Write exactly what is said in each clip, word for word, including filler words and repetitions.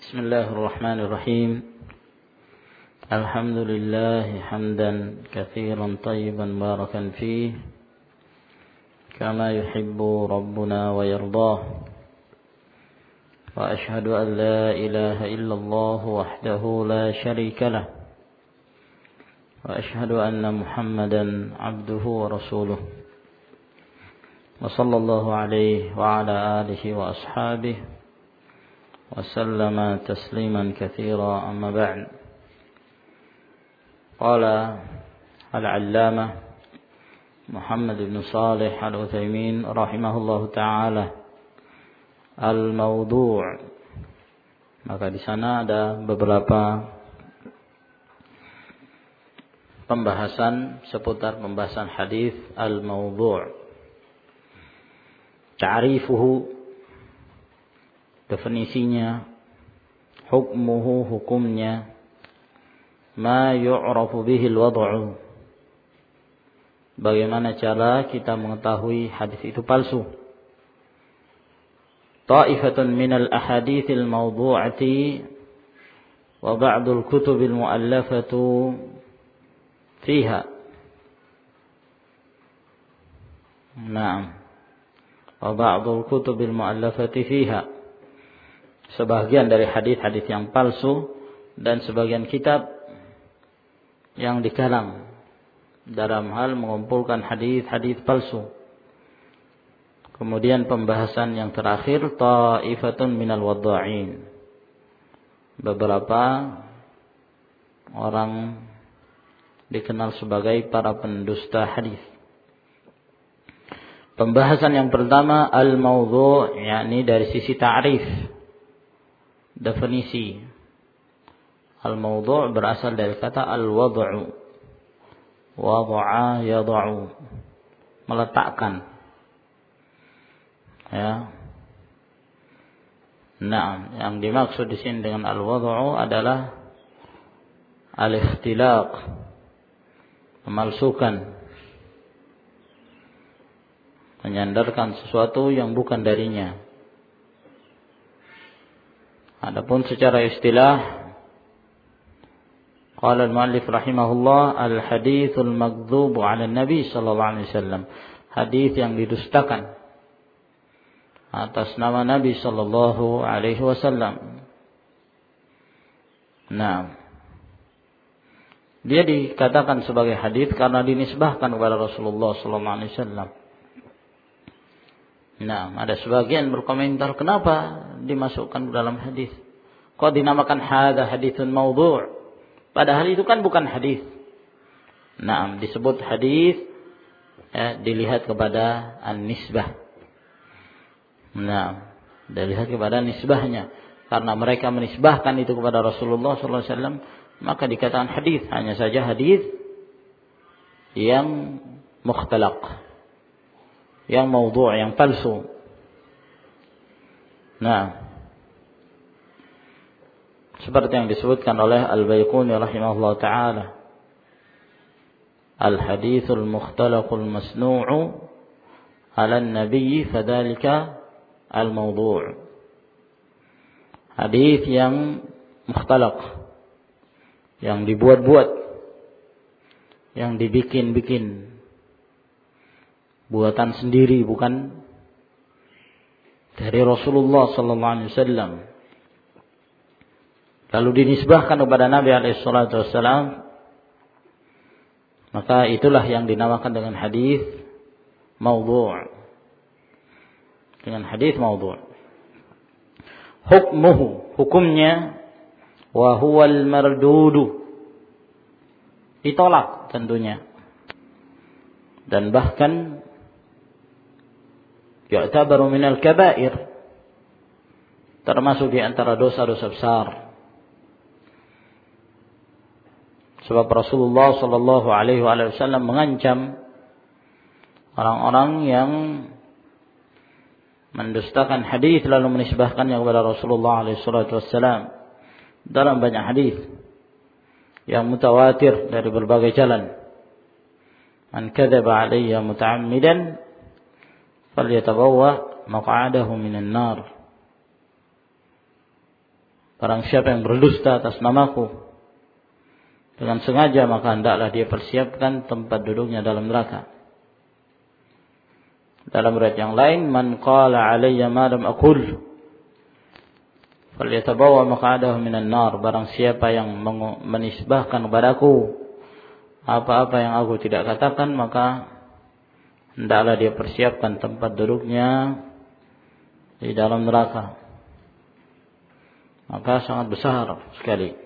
بسم الله الرحمن الرحيم الحمد لله حمدا كثيرا طيبا باركا فيه كما يحب ربنا ويرضاه وأشهد أن لا إله إلا الله وحده لا شريك له وأشهد أن محمدا عبده ورسوله وصلى الله عليه وعلى آله وأصحابه وسلم تسليما كثيرا أما بعد. قال العلامة محمد بن صالح العثيمين رحمه الله تعالى al-mawdu'. Maka di sana ada beberapa pembahasan seputar pembahasan hadis al-mawdu'. Ta'rifuhu, definisinya, hukmuhu, hukumnya, ma yu'rafu bihi al-wad'u, bagaimana cara kita mengetahui hadis itu palsu. Ta'ifatun minal ahadithil mawdu'ati wa ba'dul kutubil mu'allafatu fiha. Naam. Wa ba'dul kutubil mu'allafati fiha. Sebagian dari hadis-hadis yang palsu dan sebagian kitab yang dikalang dalam hal mengumpulkan hadis-hadis palsu. Kemudian pembahasan yang terakhir, ta'ifatun minal wadda'in, beberapa orang dikenal sebagai para pendusta hadis. Pembahasan yang pertama al-mawdu', yakni dari sisi ta'rif, definisi. Al-mawdu' berasal dari kata al-wad'u, wada'a yada'u, meletakkan. Ya. Nah, yang dimaksud di sini dengan al-wad'u adalah al-ikhtilaq, memalsukan, menyandarkan sesuatu yang bukan darinya. Adapun secara istilah, qala al-muallif rahimahullah, al-hadithul maghdhubu 'ala an-nabi sallallahu alaihi wasallam, hadis yang didustakan atas nama Nabi sallallahu alaihi wasallam. Nah, dia dikatakan sebagai hadis karena dinisbahkan kepada Rasulullah sallallahu alaihi wasallam. Nah, ada sebagian berkomentar, kenapa dimasukkan ke dalam hadis? Kok dinamakan hadza haditsun mawdu'? Padahal itu kan bukan hadis. Nah, disebut hadis, ya, dilihat kepada an-nisbah. Nah, dilihat kepada nisbahnya. Karena mereka menisbahkan itu kepada Rasulullah sallallahu alaihi wasallam, maka dikatakan hadis. Hanya saja hadis yang mukhtalaq, yang mawdu', yang palsu. Nah, seperti yang disebutkan oleh Al-Baiquni rahimahullah ta'ala, al-hadithul mukhtalaqul masnu'u ala an-nabi fadhalika al-mawdu'. Hadis yang mukhtalaq, yang dibuat-buat, yang dibikin-bikin, buatan sendiri, bukan dari Rasulullah sallallahu alaihi wasallam, lalu dinisbahkan kepada Nabi alaihi salatu wasallam, maka itulah yang dinamakan dengan hadis mawdu'. Dengan hadis mawdu'. Hukmuhu, hukumnya, wa huwal mardudu, ditolak tentunya, dan bahkan yu'tabaru minal kabair, termasuk di antara dosa-dosa besar. Sebab Rasulullah sallallahu alaihi wasallam mengancam orang-orang yang mendustakan hadis lalu menisbahkannya kepada Rasulullah alaihi wasallam dalam banyak hadis yang mutawatir dari berbagai jalan. Man kadzaba alayya muta'ammidan falyatabawwa maq'adahu minan nar. barang siapa yang berdusta atas namaku dengan sengaja, maka hendaklah dia persiapkan tempat duduknya dalam neraka. Dalam riwayat yang lain, man qala alayya ma lam aqul falyatabawa maq'adahu minan nar, barang siapa yang menisbahkan kepadaku apa-apa yang aku tidak katakan, maka hendaklah dia persiapkan tempat duduknya di dalam neraka. Maka sangat besar sekali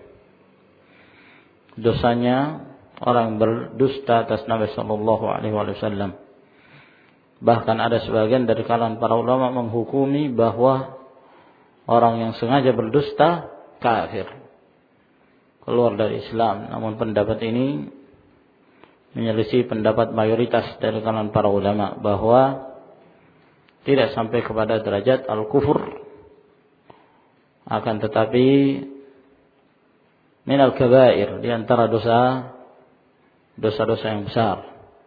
dosanya orang berdusta atas Nabi sallallahu alaihi wasallam. Bahkan ada sebagian dari kalangan para ulama menghukumi bahwa orang yang sengaja berdusta kafir, keluar dari Islam. Namun pendapat ini menyelisih pendapat mayoritas dari kalangan para ulama bahwa tidak sampai kepada derajat al-kufur, akan tetapi minal kabair, di antara dosa dosa-dosa yang besar.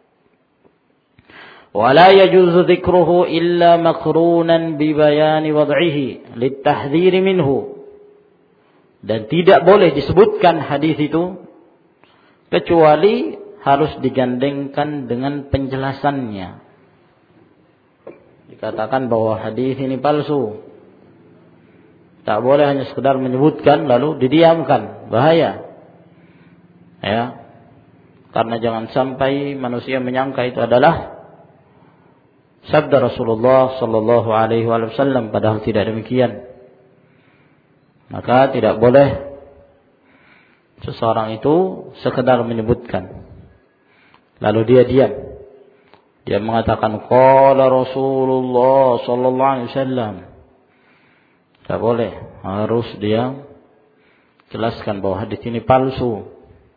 Wala yajuzu dzikruhu illa maqrunan bi bayani wad'ihi litahdhir minhu, dan tidak boleh disebutkan hadis itu kecuali harus digandengkan dengan penjelasannya. Dikatakan bahwa hadis ini palsu, tak boleh hanya sekedar menyebutkan lalu didiamkan, bahaya. Ya. Karena jangan sampai manusia menyangka itu adalah sabda Rasulullah sallallahu alaihi wasallam, padahal tidak demikian. Maka tidak boleh seseorang itu sekedar menyebutkan lalu dia diam. Dia mengatakan qala Rasulullah sallallahu alaihi wasallam. Tak boleh, harus dia jelaskan bahwa hadis ini palsu.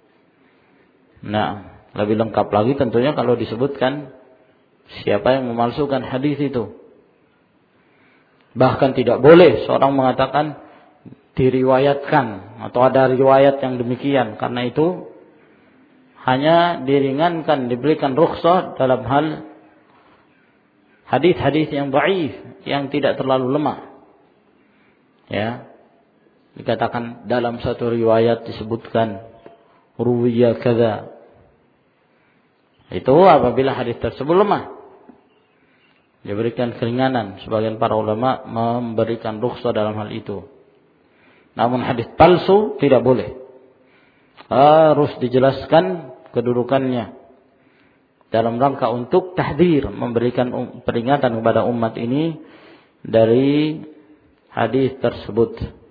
Nah, lebih lengkap lagi tentunya kalau disebutkan siapa yang memalsukan hadis itu. Bahkan tidak boleh seorang mengatakan diriwayatkan atau ada riwayat yang demikian, karena itu hanya diringankan, diberikan rukhsah dalam hal hadis-hadis yang dhaif, yang tidak terlalu lemah. Ya, dikatakan dalam satu riwayat disebutkan ruwiya kadza. Itu apabila hadis tersebut lemah, diberikan keringanan. Sebagian para ulama memberikan rukhsah dalam hal itu. Namun hadis palsu tidak boleh, harus dijelaskan kedudukannya dalam rangka untuk tahdzir, memberikan peringatan kepada umat ini dari hadis tersebut.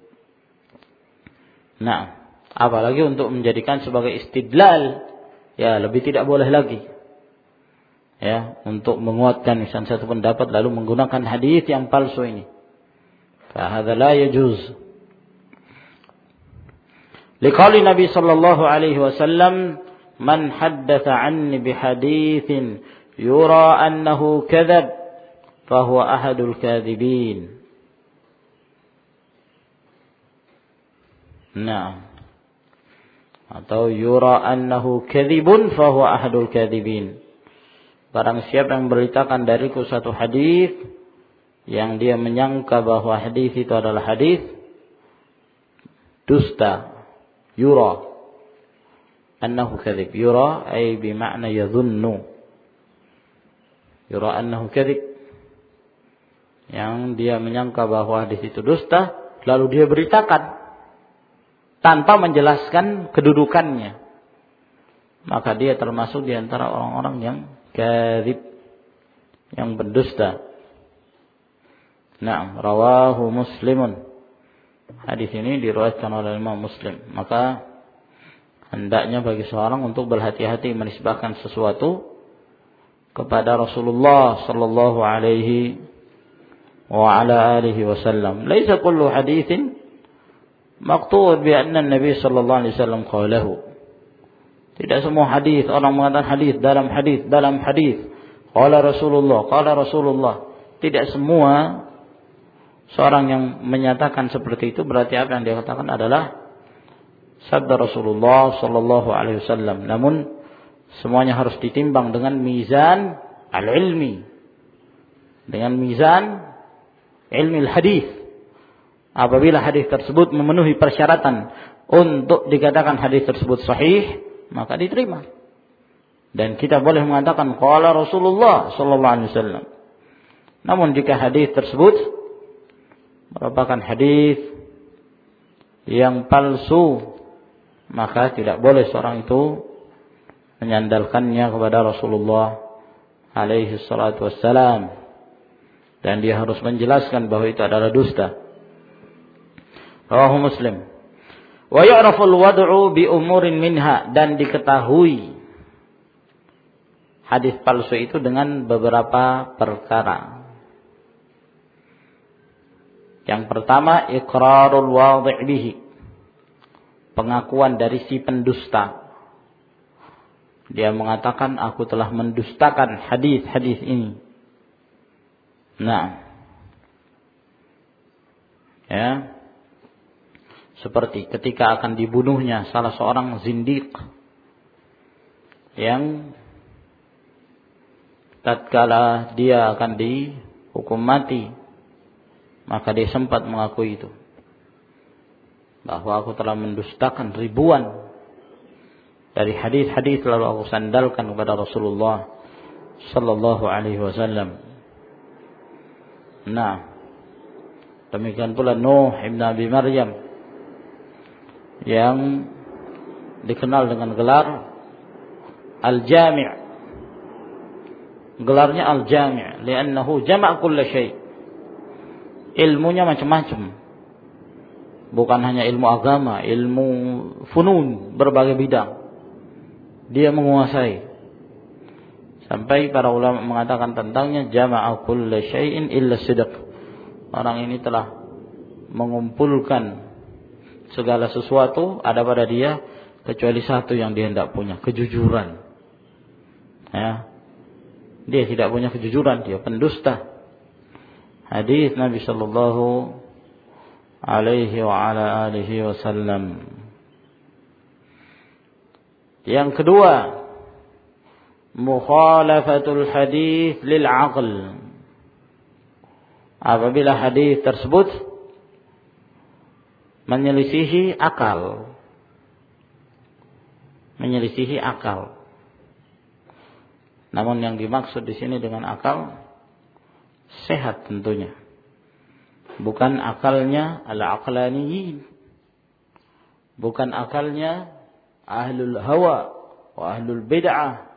Nah, apalagi untuk menjadikan sebagai istidlal, ya lebih tidak boleh lagi. Ya, untuk menguatkan misalnya satu pendapat lalu menggunakan hadis yang palsu ini. Fa hadza la yajuz. Liqauli Nabi sallallahu alaihi wasallam, man haddatsa anni bihaditsin yura annahu kadzab fa huwa ahadul kadzibin. Nah, atau yura annahu kadzibun fa huwa ahadul kadzibin. Barang siapa yang memberitakan dariku satu hadis yang dia menyangka bahwa hadis itu adalah hadis dusta, yura annahu kadzib. Yura ay bermakna yadhunnu. Yura annahu kadzib, yang dia menyangka bahwa hadis itu dusta lalu dia beritakan tanpa menjelaskan kedudukannya, maka dia termasuk di antara orang-orang yang kadzib, yang berdusta. Nah, rawahu Muslimun. Hadis ini diriwayatkan oleh Imam Muslim. Maka hendaknya bagi seorang untuk berhati-hati menisbahkan sesuatu kepada Rasulullah sallallahu alaihi wa ala alihi wasallam. Laisa kullu haditsin maqtud bi anna Nabi sallallahu alaihi wasallam qalahu. Tidak semua hadis orang mengatakan hadis dalam hadis dalam hadis qala Rasulullah qala Rasulullah. Tidak semua seorang yang menyatakan seperti itu berarti apa yang dia katakan adalah sabda Rasulullah sallallahu alaihi wasallam. Namun semuanya harus ditimbang dengan mizan al-ilmi, dengan mizan ilmi al-hadis. Apabila hadis tersebut memenuhi persyaratan untuk dikatakan hadis tersebut sahih, maka diterima. Dan kita boleh mengatakan qala Rasulullah sallallahu alaihi wasallam. Namun jika hadis tersebut merupakan hadis yang palsu, maka tidak boleh seorang itu menyandalkannya kepada Rasulullah alaihi salatu wassalam, dan dia harus menjelaskan bahwa itu adalah dusta. Rawahu Muslim. Wa yu'raful wad'u bi umurin minha, dan diketahui hadis palsu itu dengan beberapa perkara. Yang pertama, iqrarul wadhi' bihi, pengakuan dari si pendusta. Dia mengatakan aku telah mendustakan hadis-hadis ini. Nah, ya, seperti ketika akan dibunuhnya salah seorang zindiq yang tatkala dia akan dihukum mati, maka dia sempat mengakui itu, bahwa aku telah mendustakan ribuan dari hadis-hadis lalu aku sandalkan kepada Rasulullah sallallahu alaihi wasallam. Nah, demikian pula Nuh ibn Abi Maryam yang dikenal dengan gelar Al-Jami'. Gelarnya Al-Jami' li'annahu jama' kulla syai'. Ilmunya macam-macam. Bukan hanya ilmu agama, ilmu funun, berbagai bidang dia menguasai. Sampai para ulama mengatakan tentangnya jama'a kulla syai'in illa sidq. Orang ini telah mengumpulkan segala sesuatu ada pada dia kecuali satu yang dia tidak punya, kejujuran. Ya. Dia tidak punya kejujuran, dia pendusta. Hadis Nabi sallallahu alaihi wa ala alihi wasallam. Yang kedua, mukhalafatul hadis lil aql. Apabila hadis tersebut menyelisihi akal. Menyelisihi akal. Namun yang dimaksud di sini dengan akal sehat tentunya. Bukan akalnya al-aqlaniyin. Bukan akalnya ahlul hawa wa ahlul bid'ah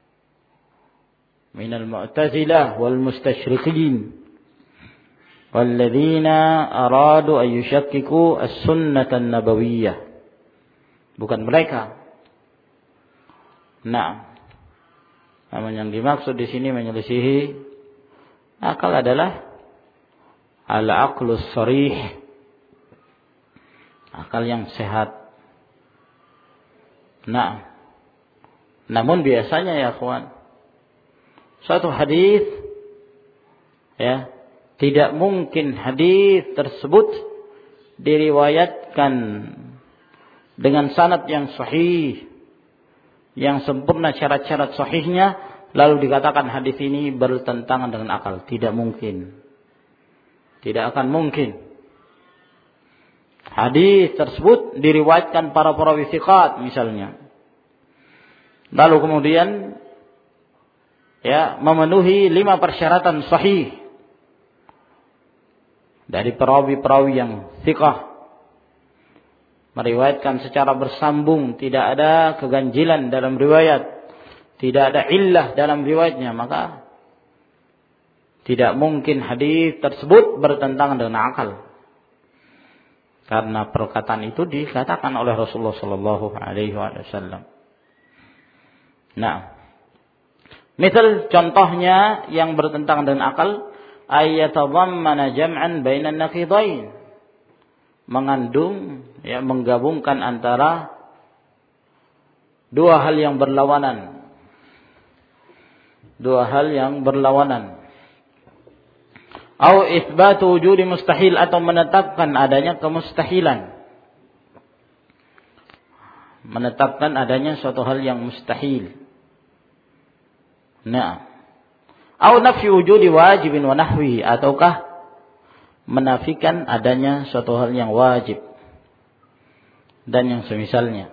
minal mu'tazilah wal mustashriqin. وَالَّذِينَ أَرَادُوا أَن يُشَكِّكُوا السُّنَّةَ النَّبَوِيَّةَ. Bukan mereka. Nah, namun yang dimaksud di sini menyelisihi akal adalah al-aqlus sharih, akal yang sehat. Nah, namun biasanya ya kawan, suatu hadis ya, tidak mungkin hadis tersebut diriwayatkan dengan sanad yang sahih, yang sempurna syarat-syarat sahihnya, lalu dikatakan hadis ini bertentangan dengan akal. Tidak mungkin. Tidak akan mungkin. Hadis tersebut diriwayatkan para perawi thiqat misalnya. Lalu kemudian ya memenuhi lima persyaratan sahih. Dari perawi-perawi yang thiqah, meriwayatkan secara bersambung, tidak ada keganjilan dalam riwayat, tidak ada illah dalam riwayatnya, maka tidak mungkin hadis tersebut bertentangan dengan akal. Karena perkataan itu dikatakan oleh Rasulullah sallallahu alaihi wasallam. Nah, misal contohnya yang bertentangan dengan akal, ayatadhammana jam'an bainan naqidain, mengandung ya menggabungkan antara dua hal yang berlawanan. Dua hal yang berlawanan. Au itsbatu wujudi mustahil, atau menetapkan adanya kemustahilan. Menetapkan adanya suatu hal yang mustahil. Nah, au nafyi wujudi wajibin wa nahwihi, ataukah menafikan adanya suatu hal yang wajib dan yang semisalnya.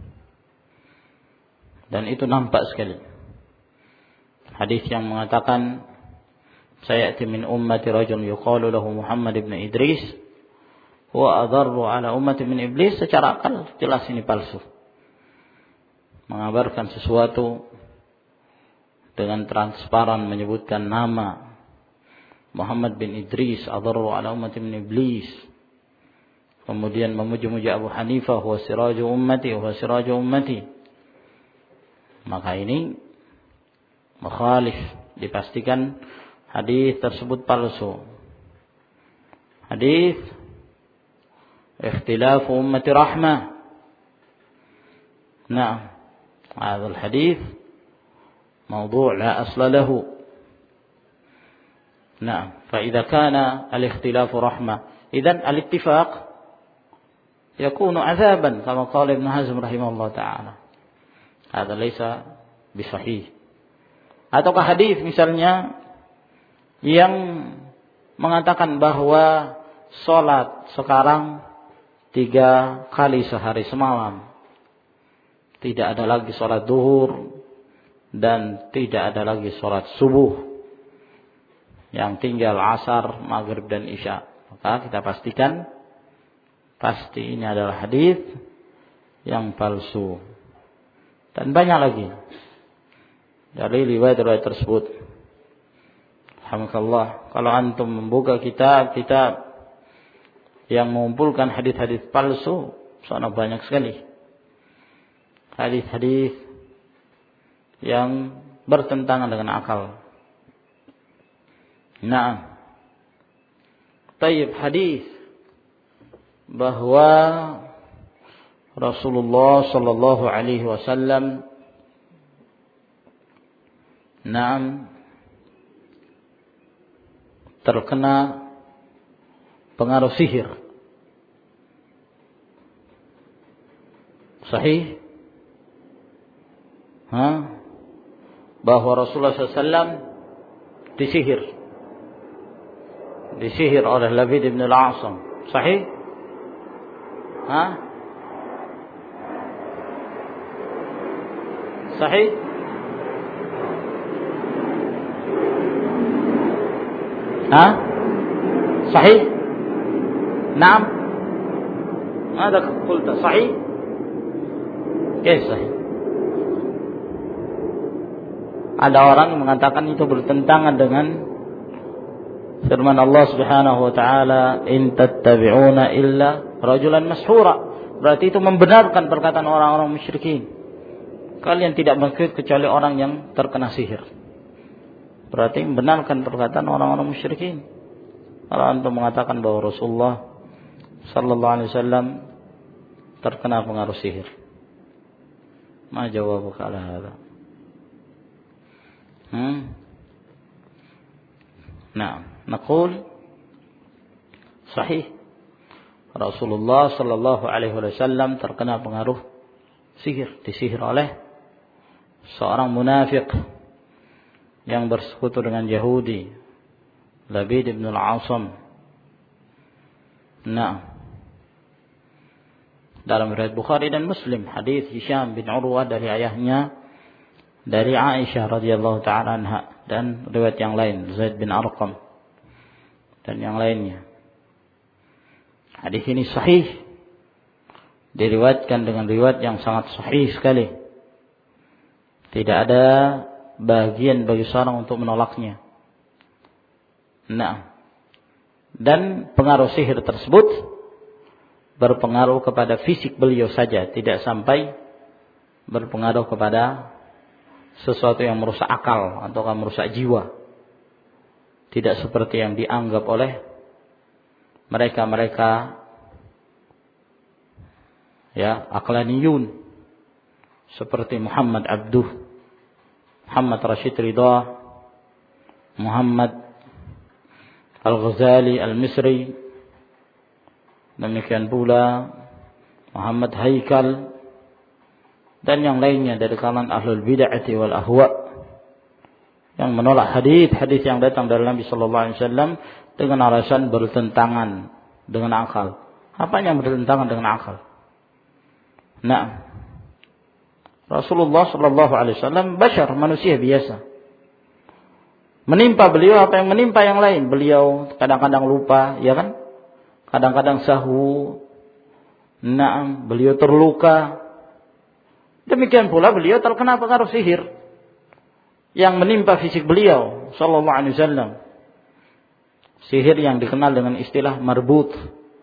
Dan itu nampak sekali. Hadis yang mengatakan sayati min ummati rajul yuqalu lahu Muhammad ibn Idris huwa adarru ala ummati min iblis, secara akal jelas ini palsu. Mengabarkan sesuatu dengan transparan menyebutkan nama Muhammad bin Idris adarru ala ummati min iblis, kemudian memuji-muji Abu Hanifah huwa siraju ummati huwa siraju ummati, maka ini mukhalif, dipastikan hadis tersebut palsu. Hadis ikhtilafu ummati rahmah. Nah, هذا الحديث موضوع لا أصل له. نعم، فإذا كان الاختلاف رحمة إذن الاتفاق يكون عذابا كما قال ابن حزم رحمه الله تعالى. هذا ليس بصحيح. Ataukah hadis misalnya yang mengatakan bahwa sholat sekarang tiga kali sehari semalam, tidak ada lagi sholat duhur dan tidak ada lagi sholat subuh, yang tinggal asar, maghrib dan isya, maka kita pastikan pasti ini adalah hadis yang palsu. Dan banyak lagi dari riwayat-riwayat tersebut. Alhamdulillah, kalau antum membuka kitab-kitab yang mengumpulkan hadis-hadis palsu, sangat banyak sekali hadis-hadis yang bertentangan dengan akal. Nah, tayyib, hadis bahwa Rasulullah sallallahu alaihi wasallam Naam terkena pengaruh sihir. Sahih? Ha? Bahwa Rasulullah sallallahu alaihi wasallam disihir. Disihir oleh Labid ibn al-A'sam. Sahih? Ha? Sahih? ها صحيح نعم ماذا قلت صحيح كيف صحيح ada orang yang mengatakan itu bertentangan dengan firman Allah Subhanahu wa taala in tattabi'una illa rajulan mashhura, berarti itu membenarkan perkataan orang-orang musyrikin, kalian tidak mengikut kecuali orang yang terkena sihir. Berarti membenarkan perkataan orang-orang musyrikin. Kalau antum mengatakan bahwa Rasulullah sallallahu alaihi wasallam terkena pengaruh sihir, ma jawabuka ala hadha? Hmm? Nah, naqul sahih. Rasulullah sallallahu alaihi wasallam terkena pengaruh sihir, disihir oleh seorang munafik yang bersekutu dengan Yahudi, Labid ibn al-A'sam. Nah, dalam riwayat Bukhari dan Muslim, hadis Hisham bin Urwah dari ayahnya dari Aisyah radhiyallahu taala anha, dan riwayat yang lain Zaid bin Arqam dan yang lainnya. Hadis ini sahih, diriwayatkan dengan riwayat yang sangat sahih sekali. Tidak ada bagian bagi seorang untuk menolaknya. Nah, dan pengaruh sihir tersebut berpengaruh kepada fisik beliau saja, tidak sampai berpengaruh kepada sesuatu yang merusak akal atau merusak jiwa. Tidak seperti yang dianggap oleh mereka-mereka ya aqlaniyun seperti Muhammad Abduh, Muhammad Rashid Ridha, Muhammad Al-Ghazali Al-Misri, demikian pula Muhammad Haikal dan yang lainnya dari kalangan ahlul bid'ah wal ahwa yang menolak hadis-hadis yang datang dari Nabi sallallahu alaihi wasallam dengan alasan bertentangan dengan akal. Apa yang bertentangan dengan akal? Nah, Rasulullah Shallallahu Alaihi Wasallam bashar, manusia biasa. Menimpa beliau apa yang menimpa yang lain. Beliau kadang-kadang lupa, ya kan? Kadang-kadang sahu. Nah, beliau terluka. Demikian pula beliau terkena pengaruh sihir yang menimpa fisik beliau Shallallahu Alaihi Wasallam. Sihir yang dikenal dengan istilah marbut,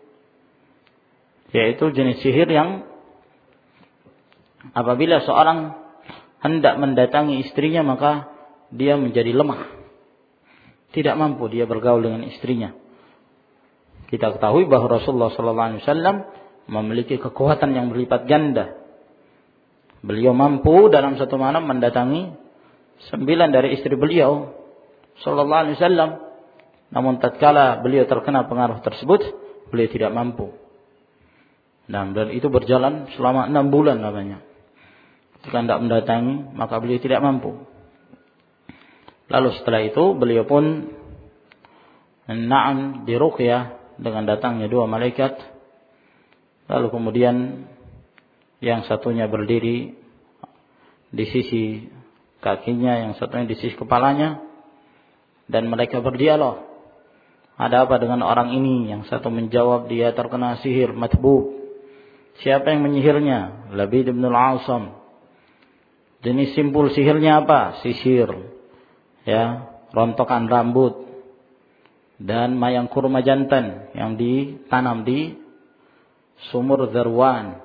yaitu jenis sihir yang apabila seorang hendak mendatangi istrinya maka dia menjadi lemah. Tidak mampu dia bergaul dengan istrinya. Kita ketahui bahwa Rasulullah Sallallahu Alaihi Wasallam memiliki kekuatan yang berlipat ganda. Beliau mampu dalam satu malam mendatangi sembilan dari istri beliau Sallallahu Alaihi Wasallam. Namun tatkala beliau terkena pengaruh tersebut, beliau tidak mampu. Nah, dan itu berjalan selama enam bulan namanya. Jika tidak mendatangi, maka beliau tidak mampu. Lalu setelah itu, beliau pun na'am diruqyah dengan datangnya dua malaikat. Lalu kemudian yang satunya berdiri di sisi kakinya, yang satunya di sisi kepalanya. Dan mereka berdialog. Ada apa dengan orang ini? Yang satu menjawab dia terkena sihir matbub. Siapa yang menyihirnya? Labid bin al-Asam. Jenis simpul sihirnya apa? Sisir. Ya, rontokan rambut dan mayang kurma jantan yang ditanam di sumur Dzarwan.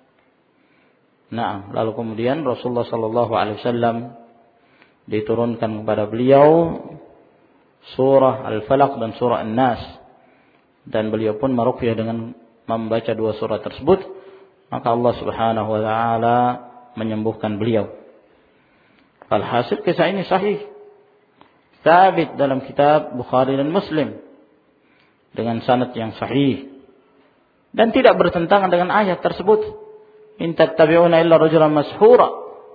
Nah, lalu kemudian Rasulullah sallallahu alaihi wasallam diturunkan kepada beliau surah Al-Falaq dan surah An-Nas, dan beliau pun meruqyah dengan membaca dua surah tersebut, maka Allah Subhanahu wa taala menyembuhkan beliau. Alhasil kisah ini sahih, sabit dalam kitab Bukhari dan Muslim dengan sanad yang sahih dan tidak bertentangan dengan ayat tersebut. In tattabi'una illa rajulan mashhura.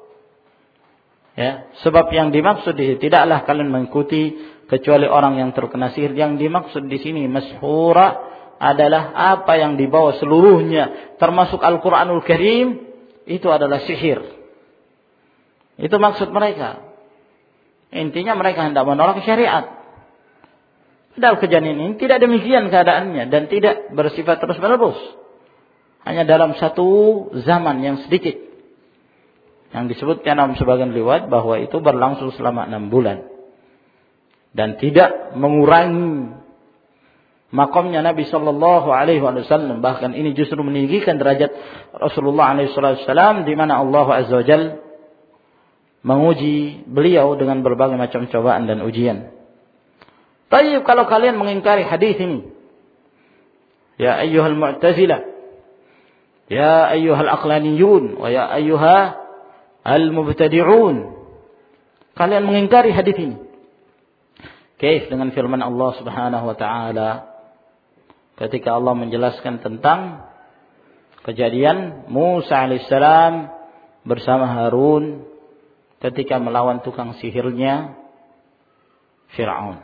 Ya, sebab yang dimaksud di sini tidaklah kalian mengikuti kecuali orang yang terkena sihir. Yang dimaksud di sini mashhura adalah apa yang dibawa seluruhnya termasuk Al-Qur'anul Karim itu adalah sihir. Itu maksud mereka. Intinya mereka hendak menolak syariat. Padahal kejadian ini tidak demikian keadaannya dan tidak bersifat terus-menerus. Hanya dalam satu zaman yang sedikit. Yang disebutkan dalam sebagian riwayat bahwa itu berlangsung selama enam bulan. Dan tidak mengurangi makamnya Nabi sallallahu alaihi wasallam, bahkan ini justru meninggikan derajat Rasulullah alaihi wasallam, di mana Allah azza wajalla menguji beliau dengan berbagai macam cobaan dan ujian. Tapi kalau kalian mengingkari hadis ini, ya ayyuhal mu'tazilah, ya ayyuhal aqlaniyun, wa ya ayyuhal mubtadi'un, kalian mengingkari hadis ini. Kaif dengan firman Allah Subhanahu wa taala ketika Allah menjelaskan tentang kejadian Musa alaihissalam bersama Harun ketika melawan tukang sihirnya Fir'aun.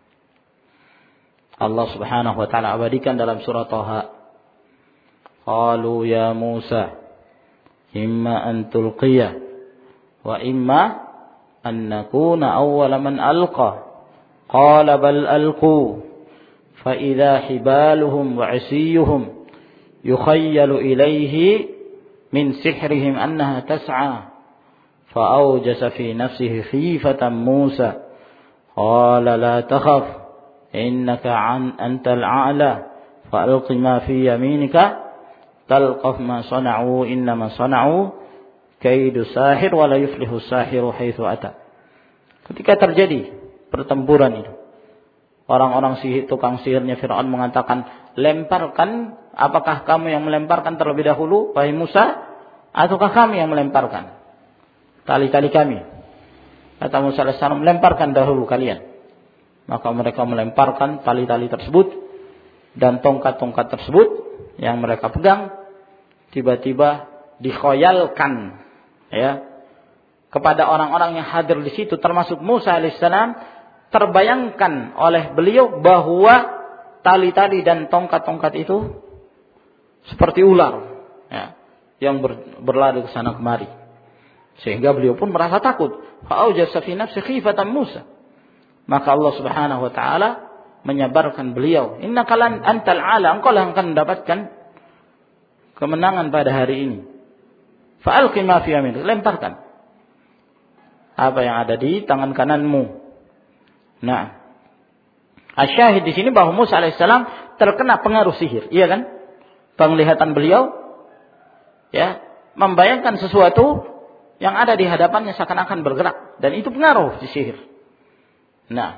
Allah Subhanahu wa taala abadikan dalam surah Thaha. Qalu ya Musa imma an tulqiya wa imma an nakuna awwala man alqa. Qala bal alqu fa idza hibaluhum wa 'isiyuhum yukhayyalu ilayhi min sihrihim annaha tas'a. فأوجس في نفسه خيفة موسى قال لا تخف إنك عن أنت الأعلى فألق ما في يمينك تلقف ما صنعوا إنما صنعوا كيد ساحر ولا يفلح الساحر حيث أتى. Ketika terjadi pertempuran itu, orang-orang sihir, tukang sihirnya Fir'aun mengatakan, lemparkan, apakah kamu yang melemparkan terlebih dahulu wahai Musa, ataukah kami yang melemparkan tali-tali kami? Kata Musa alaihissalam, lemparkan dahulu kalian. Maka mereka melemparkan tali-tali tersebut dan tongkat-tongkat tersebut yang mereka pegang tiba-tiba dikhoyalkan ya kepada orang-orang yang hadir di situ termasuk Musa alaihissalam, terbayangkan oleh beliau bahwa tali-tali dan tongkat-tongkat itu seperti ular, ya, yang ber, berlari ke sana kemari. Sehingga beliau pun merasa takut. Fa'aujasa fi nafsi khifatan Musa. Maka Allah Subhanahu wa taala menyabarkan beliau, innaka lan antal ala, engkau lah akan mendapatkan kemenangan pada hari ini. Fa'alqi ma fi yaminik, lemparkan apa yang ada di tangan kananmu. Nah, asyahid di sini bahwa Musa alaihissalam terkena pengaruh sihir, iya kan? Penglihatan beliau, ya, membayangkan sesuatu yang ada di hadapannya seakan-akan bergerak, dan itu pengaruh di sihir. Nah,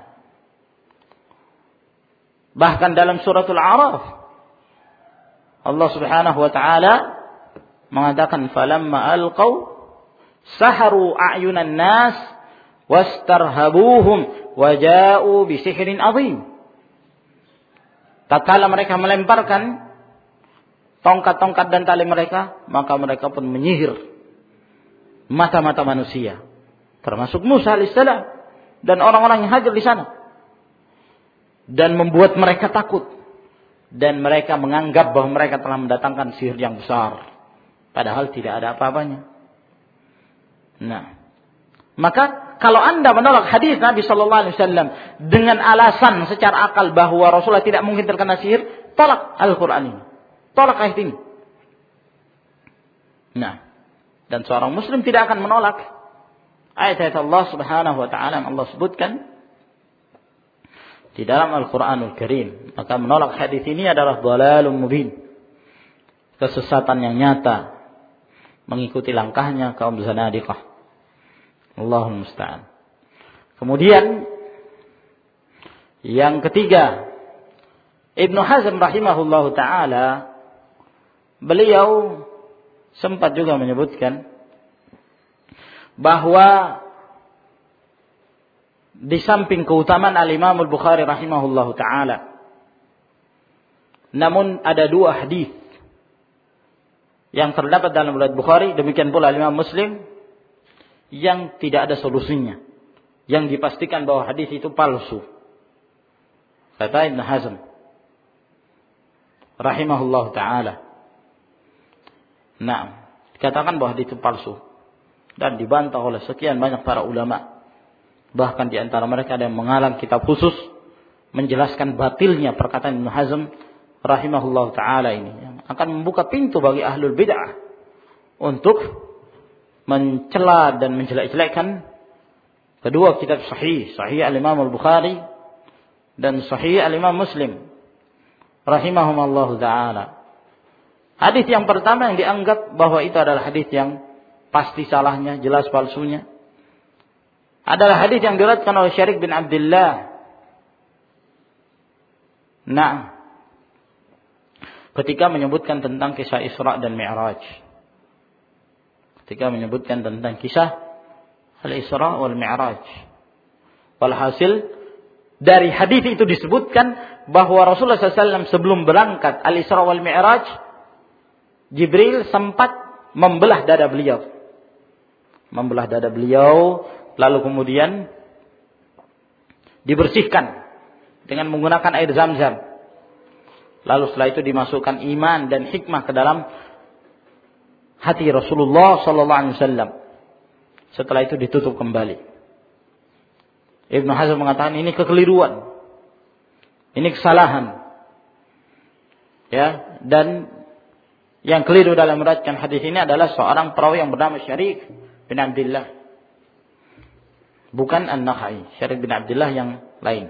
bahkan dalam suratul A'raf Allah Subhanahu wa taala mengatakan falamma alqaw saharu a'yunan nas wastarhabuhum waja'u bisihrin azim. Tatkala mereka melemparkan tongkat-tongkat dan tali mereka, maka mereka pun menyihir mata-mata manusia, termasuk Musa alaihissalam dan orang-orang yang hadir di sana, dan membuat mereka takut, dan mereka menganggap bahwa mereka telah mendatangkan sihir yang besar, padahal tidak ada apa-apanya. Nah, maka kalau Anda menolak hadis Nabi Sallallahu Alaihi Wasallam dengan alasan secara akal bahwa Rasulullah tidak mungkin terkena sihir, tolak Al-Quran ini, tolak ayat ini. Nah, dan seorang Muslim tidak akan menolak ayat-ayat Allah Subhanahu Wa Taala yang Allah sebutkan di dalam Al-Quranul Karim. Maka menolak hadis ini adalah dhalalun mubin, kesesatan yang nyata, mengikuti langkahnya kaum zanadiqah. Allahul musta'an. Kemudian yang ketiga, Ibnu Hazm rahimahullahu taala, beliau sempat juga menyebutkan bahwa di samping keutamaan Al-Imam Al-Bukhari rahimahullahu taala, namun ada dua hadis yang terdapat dalam riwayat Bukhari, demikian pula Imam Muslim, yang tidak ada solusinya, yang dipastikan bahwa hadis itu palsu. Kata Ibn Hazm rahimahullah ta'ala, nah, dikatakan bahwa hadis itu palsu, dan dibantah oleh sekian banyak para ulama. Bahkan di antara mereka ada yang mengarang kitab khusus menjelaskan batilnya perkataan Ibn Hazm rahimahullah ta'ala ini, yang akan membuka pintu bagi ahlul bid'ah untuk mencela dan menjelek-jelekkan kedua kitab sahih, sahih Al-Imam Al-Bukhari dan sahih Al-Imam Muslim rahimahumallahu ta'ala. Hadis yang pertama yang dianggap bahwa itu adalah hadis yang pasti salahnya, jelas palsunya, adalah hadis yang diriwayatkan oleh Syarik bin Abdullah. Nah, ketika menyebutkan tentang kisah Isra dan Mi'raj, ketika menyebutkan tentang kisah Al-Isra wal Mi'raj, walhasil dari hadis itu disebutkan bahwa Rasulullah shallallahu alaihi wasallam sebelum berangkat Al-Isra wal Mi'raj, Jibril sempat membelah dada beliau, membelah dada beliau, lalu kemudian dibersihkan dengan menggunakan air Zam-Zam. Lalu setelah itu dimasukkan iman dan hikmah ke dalam hati Rasulullah sallallahu alaihi wasallam. Setelah itu ditutup kembali. Ibnu Hazm mengatakan ini kekeliruan, ini kesalahan, ya. Dan yang keliru dalam meriwayatkan hadis ini adalah seorang perawi yang bernama Syarik bin Abdullah, bukan An-Nakhai, Syarik bin Abdullah yang lain.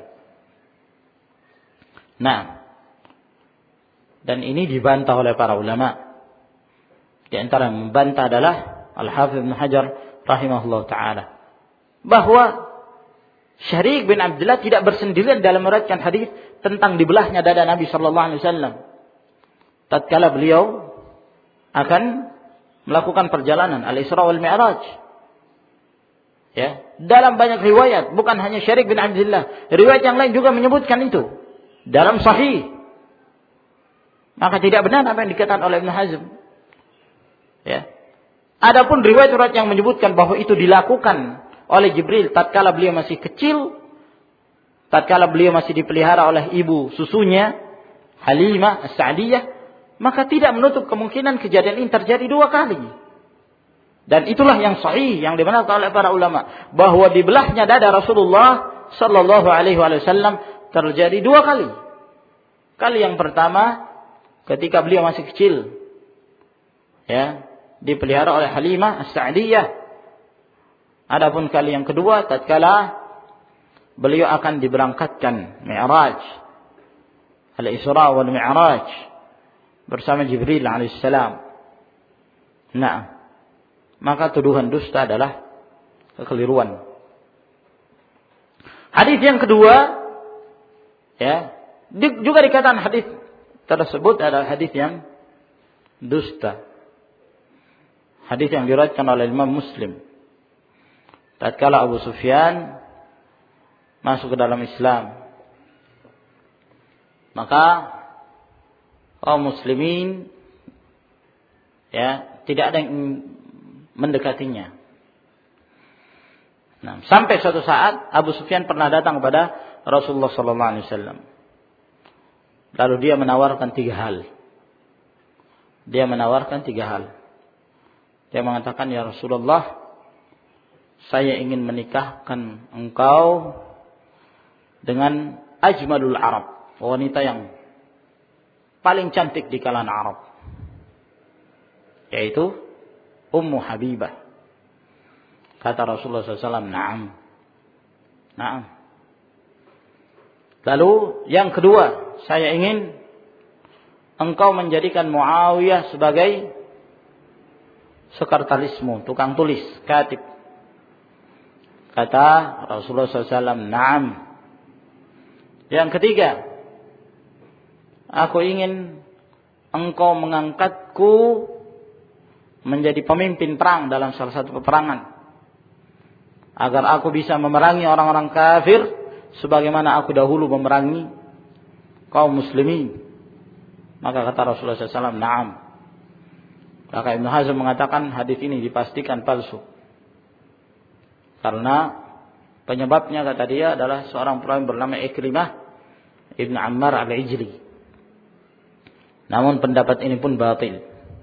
Nah, dan ini dibantah oleh para ulama. Di antara yang membantah adalah Al-Hafidz Ibnu Hajar rahimahullah ta'ala, bahwa Syarik bin Abdullah tidak bersendirian dalam meriwayatkan hadis tentang dibelahnya dada Nabi sallallahu alaihi wasallam tatkala beliau akan melakukan perjalanan Al-Isra wal Mi'raj. Ya, dalam banyak riwayat, bukan hanya Syarik bin Abdullah, riwayat yang lain juga menyebutkan itu dalam sahih. Maka tidak benar apa yang dikatakan oleh Ibnu Hazm. Ya. Adapun riwayat-riwayat yang menyebutkan bahwa itu dilakukan oleh Jibril tatkala beliau masih kecil, tatkala beliau masih dipelihara oleh ibu susunya Halimah As-Sa'diyah, maka tidak menutup kemungkinan kejadian ini terjadi dua kali. Dan itulah yang sahih, yang dibenarkan oleh para ulama, bahwa dibelahnya dada Rasulullah sallallahu alaihi wasallam terjadi dua kali. Kali yang pertama ketika beliau masih kecil, ya, dipelihara oleh Halimah As-Sa'diyah. Adapun kali yang kedua tatkala beliau akan diberangkatkan Mi'raj, Al-Isra wal Mi'raj bersama Jibril alaihissalam. Nah, maka tuduhan dusta adalah kekeliruan. Hadis yang kedua, ya, juga dikatakan hadis tersebut adalah hadis yang dusta. Hadis yang diriwayatkan oleh Imam Muslim. Tatkala Abu Sufyan masuk ke dalam Islam, maka kaum muslimin, ya, tidak ada yang mendekatinya. Nah, sampai suatu saat Abu Sufyan pernah datang kepada Rasulullah sallallahu alaihi wasallam. Lalu dia menawarkan tiga hal. Dia menawarkan tiga hal. Dia mengatakan, ya Rasulullah, saya ingin menikahkan engkau dengan ajmalul Arab, wanita yang paling cantik di kalangan Arab, yaitu Ummu Habibah. Kata Rasulullah sallallahu alaihi wasallam, "Na'am." Na'am. Lalu yang kedua, saya ingin engkau menjadikan Muawiyah sebagai sekretarismu, tukang tulis, katib. Kata Rasulullah sallallahu alaihi wasallam, "Na'am." Yang ketiga, aku ingin engkau mengangkatku menjadi pemimpin perang dalam salah satu peperangan, agar aku bisa memerangi orang-orang kafir sebagaimana aku dahulu memerangi kaum muslimin. Maka kata Rasulullah sallallahu alaihi wasallam, "Na'am." Maka Ibnu Hazm mengatakan hadis ini dipastikan palsu. Karena penyebabnya, kata dia, adalah seorang perawi bernama Ikrimah Ibn Ammar Al-Ijli. Namun pendapat ini pun batil.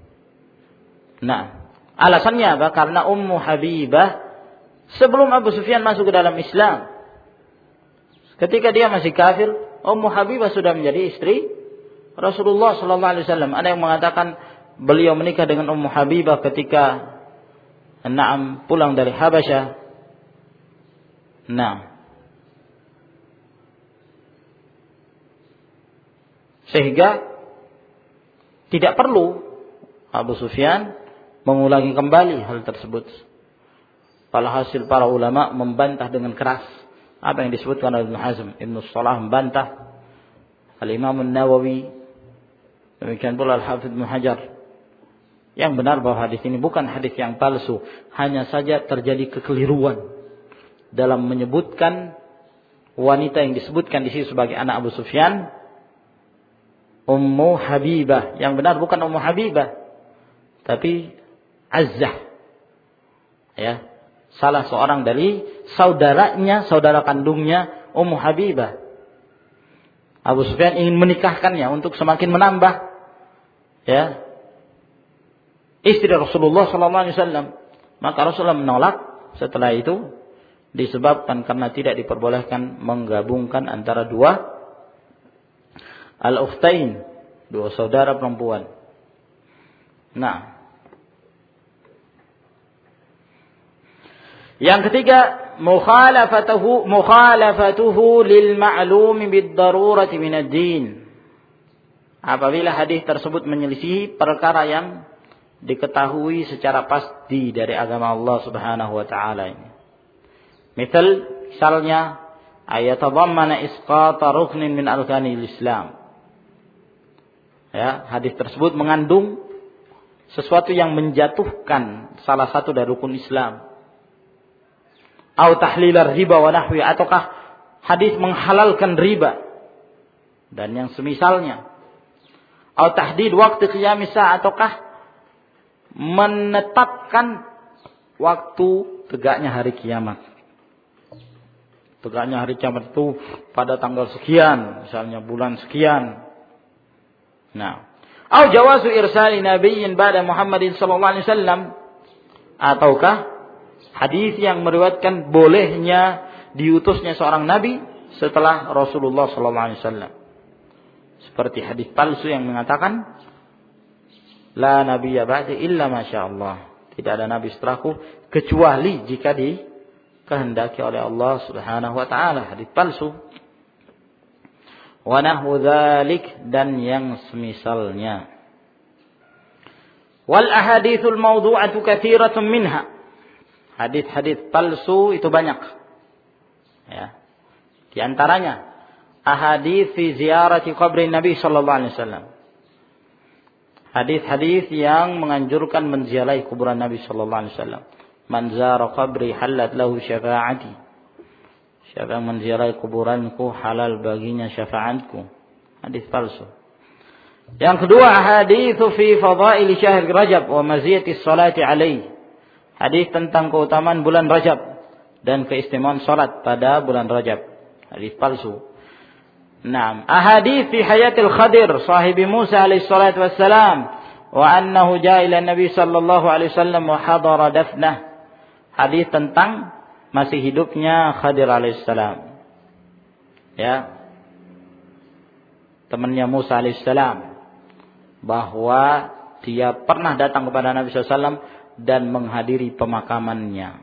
Nah, alasannya apa? Karena Ummu Habibah sebelum Abu Sufyan masuk ke dalam Islam, ketika dia masih kafir, Ummu Habibah sudah menjadi istri Rasulullah sallallahu alaihi wasallam. Ada yang mengatakan beliau menikah dengan Ummu Habibah ketika Naam pulang dari Habasyah. Nah, sehingga tidak perlu Abu Sufyan mengulangi kembali hal tersebut. Walhasil para ulama membantah dengan keras apa yang disebutkan oleh Ibnu Hazm. Ibnu Shalah membantah, Al-Imam An-Nawawi, demikian pula Al-Hafidz Ibnu Hajar. Yang benar bahwa hadis ini bukan hadis yang palsu, hanya saja terjadi kekeliruan dalam menyebutkan wanita yang disebutkan di sini sebagai anak Abu Sufyan, Ummu Habibah. Yang benar bukan Ummu Habibah, tapi Azzah, ya, salah seorang dari saudaranya, saudara kandungnya Ummu Habibah. Abu Sufyan ingin menikahkannya untuk semakin menambah, ya, istri Rasulullah sallallahu alaihi wasallam. Maka Rasulullah menolak. Setelah itu disebabkan karena tidak diperbolehkan menggabungkan antara dua al-ukhtain, dua saudara perempuan. Nah, yang ketiga, mukhalafatuhu mukhalafatuhu lil ma'lum bid darurati min ad-din. Apabila hadis tersebut menyelisihi perkara yang diketahui secara pasti dari agama Allah Subhanahu wa taala ini. Misal, misalnya ayatadhammana isqata ruknin min arkanil Islam. Ya, hadis tersebut mengandung sesuatu yang menjatuhkan salah satu dari rukun Islam. Atau tahlilar riba wa nahwi, ataukah hadis menghalalkan riba dan yang semisalnya. Atau tahdid waktu qiyamis sa'a, ataukah menetapkan waktu tegaknya hari kiamat. Tegaknya hari kiamat itu pada tanggal sekian, misalnya bulan sekian. Nah, au jawazu irsali nabiyyin ba'da Muhammadin sallallahu alaihi wasallam, ataukah hadis yang meriwayatkan bolehnya diutusnya seorang nabi setelah Rasulullah sallallahu alaihi wasallam. Seperti hadis palsu yang mengatakan la nabiyya ba'di illa masyaallah. Tidak ada nabi setelahku kecuali jika dikehendaki oleh Allah Subhanahu wa taala. Hadis palsu. Wa nahwu dzalik, dan yang semisalnya. Wal ahaditsul mawdu'atu katsiratun minha. Hadis-hadis palsu itu banyak. Ya. Di antaranya ahadits fi ziyarati qabrin Nabi sallallahu alaihi wasallam. Hadis-hadis yang menganjurkan menziarahi kuburan Nabi sallallahu alaihi wasallam. Man zara qabri halat lahu syafa'ati. Siapa yang menziarahi kuburanku halal baginya syafaatku. Hadis palsu. Yang kedua, hadits fi fadail syahr Rajab wa maziyati sholati alaihi. Hadis tentang keutamaan bulan Rajab dan keistimewaan salat pada bulan Rajab. Hadis palsu. Naam, ahadits fi hayatil Khadir sahibi Musa alaihi salatu wassalam wa annahu jaa ila Nabi sallallahu alaihi wasallam wa hadara dafnah. Hadis tentang masih hidupnya Khadir alaihi salam. Ya. Temannya Musa alaihi salam, bahwa dia pernah datang kepada Nabi sallallahu alaihi wasallam dan menghadiri pemakamannya.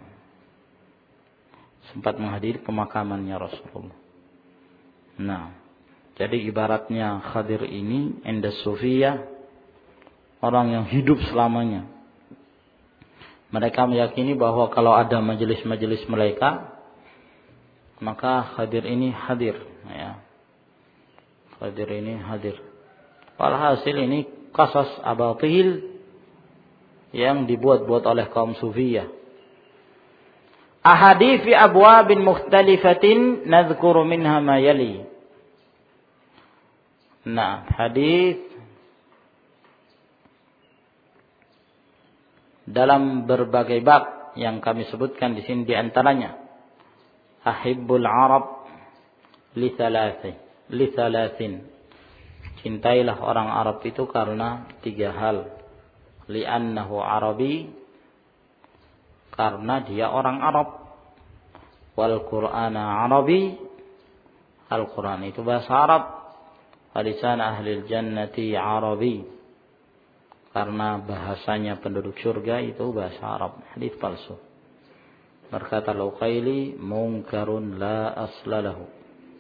Sempat menghadiri pemakamannya Rasulullah. Nah, jadi ibaratnya Khadir ini inda sufiyah, orang yang hidup selamanya. Mereka meyakini bahwa kalau ada majelis-majelis mereka, maka Khadir ini hadir. Ya. Khadir ini hadir. Walhasil ini qasas abatil yang dibuat-buat oleh kaum sufiyah. Ahadits fi abwabin mukhtalifatin nadhkuru minha ma yali. Nah, hadis dalam berbagai bab yang kami sebutkan di sini, di antaranya ahibbul arab li thalathi li thalathin. Cintailah orang Arab itu karena tiga hal. Li'annahu arabi, karena dia orang Arab. Wal Qur'ana arabi, Al-Qur'an itu bahasa Arab. Lisan ahlil jannati arabi, karena bahasanya penduduk surga itu bahasa Arab. Hadis palsu. Berkata Luqaili, munkarun la aslalahu.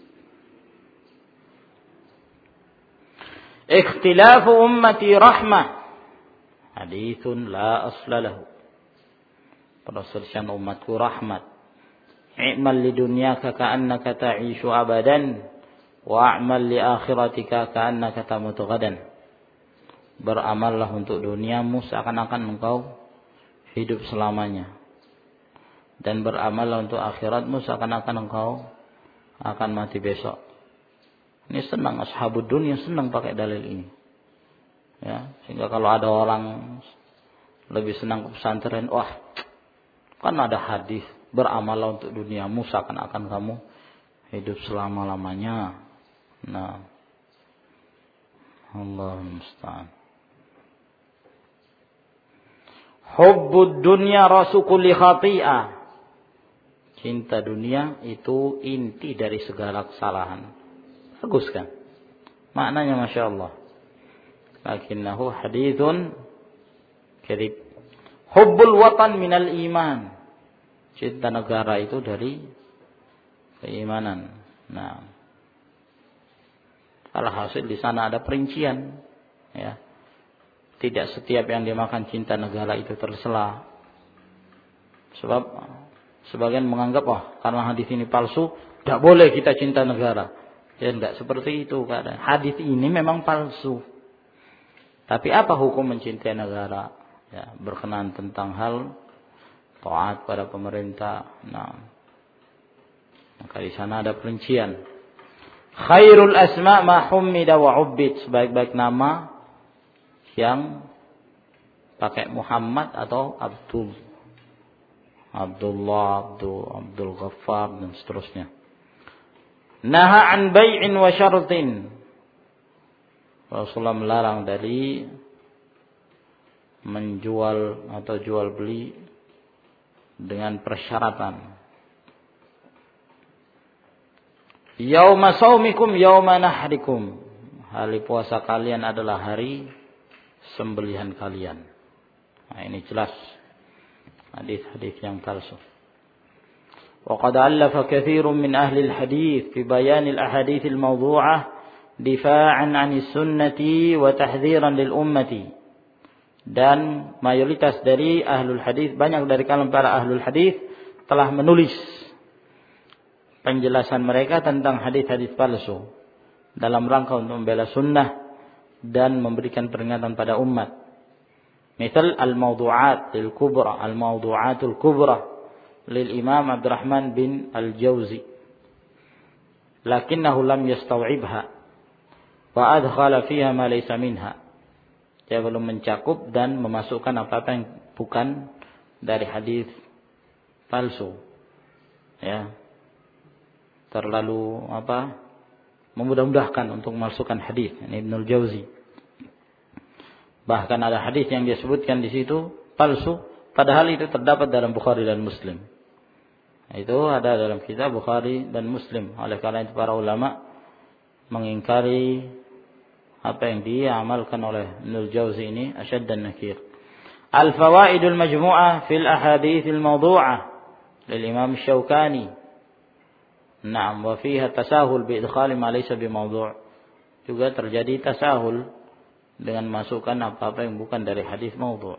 Ikhtilafu ummati rahmah. Hadithun la aslalahu. Perselisihan umatku rahmat. I'mal li dunyaka ka'annaka ta'ishu abadan. Wa'amal li akhiratika ka'annaka tamutu ghadan. Beramallah untuk duniamu seakan-akan engkau hidup selamanya, dan beramallah untuk akhiratmu seakan-akan engkau akan mati besok. Ini senang ashabud dunia, senang pakai dalil ini. Ya, sehingga kalau ada orang lebih senang ke pesantren, wah, kan ada hadis beramallah untuk duniamu seakan-akan kamu hidup selama-lamanya. Nah, Allahul musta'an. Hubbud dunya rasu kulli khati'ah. Cinta dunia itu inti dari segala kesalahan. Bagus kan? Maknanya Masya Allah. Lakinnahu hadithun kadhib. Hubbul watan minal iman. Cinta negara itu dari keimanan. Nah, alhasil di sana ada perincian, ya. Tidak setiap yang dimakan cinta negara itu tersela. Sebab sebagian menganggap, oh, karena hadis ini palsu, tidak boleh kita cinta negara. Ya, tidak seperti itu keadaan. Hadis ini memang palsu. Tapi apa hukum mencintai negara? Ya, berkenaan tentang hal taat pada pemerintah. Nah, maka di sana ada perincian. Khairul asma' ma hummida wa ubbid. Sebaik-baik nama yang pakai Muhammad atau Abdul. Abdullah, Abdul, Abdul Ghaffar dan seterusnya. Naha an bai'in wa syartin. Rasulullah melarang dari menjual atau jual beli dengan persyaratan. Yauma saumikum yauma nahrikum. Hari puasa kalian adalah hari sembelihan kalian. Nah, ini jelas hadis-hadis yang palsu. وقد ألف كثير من أهل الحديث في بيان الأحاديث الموضوعة دفاعا عن السنة وتحذيرا للأمة. Dan mayoritas dari ahlul hadis, banyak dari kalangan para ahlul hadis telah menulis penjelasan mereka tentang hadis-hadis palsu dalam rangka untuk membela sunnah dan memberikan peringatan pada umat. Misal al-mawdu'at al-kubra, al-mawdu'atul kubra lil Imam Abdurrahman bin Al-Jauzi, lakinnahu lam yastaw'ibha wa adkhala fiha ma laysa minha. Dia belum mencakup dan memasukkan apa-apa yang bukan dari hadis palsu. Ya. Terlalu apa? Memudah-mudahkan untuk memasukkan hadis. Ini Ibnul Jauzi. Bahkan ada hadis yang disebutkan di situ palsu, padahal itu terdapat dalam Bukhari dan Muslim. Itu ada dalam kitab Bukhari dan Muslim. Oleh karena itu para ulama mengingkari apa yang diamalkan oleh Ibnul Jauzi ini asyad dan nakir. Al-fawaidul majmu'ah fil ahaditsil mawdu'ah lil Imam Syaukani. Naam, wa fiha tasahul bi idkhali ma laysa bi mawdu'. Juga terjadi tasahul dengan masukkan apa-apa yang bukan dari hadis mawdu'.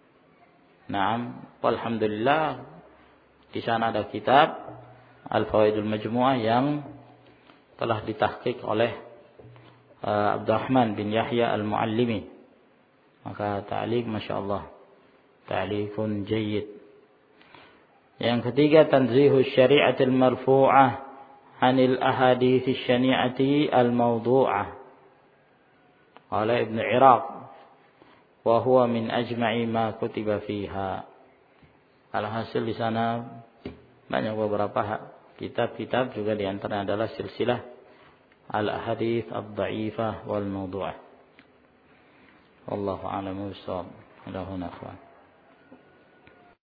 Naam, walhamdulillah di sana ada kitab Al-Fawaidul Majmu'ah yang telah ditahqiq oleh uh, Abdurrahman bin Yahya Al-Muallimi. Maka ta'liq masyaallah, ta'liqun jayyid. Yang ketiga, tanzihu syari'atil marfu'ah 'anil ahadits syani'ati al-mawdu'ah. Qala Ibnu Iraq wa huwa min ajma'i ma kutiba fiha. Alhasil di sana banyak beberapa kitab-kitab, juga di antaranya adalah silsilah al-ahadits ad-dha'ifah wal mawdu'ah. Wallahu a'lam bishawab. Ila huna.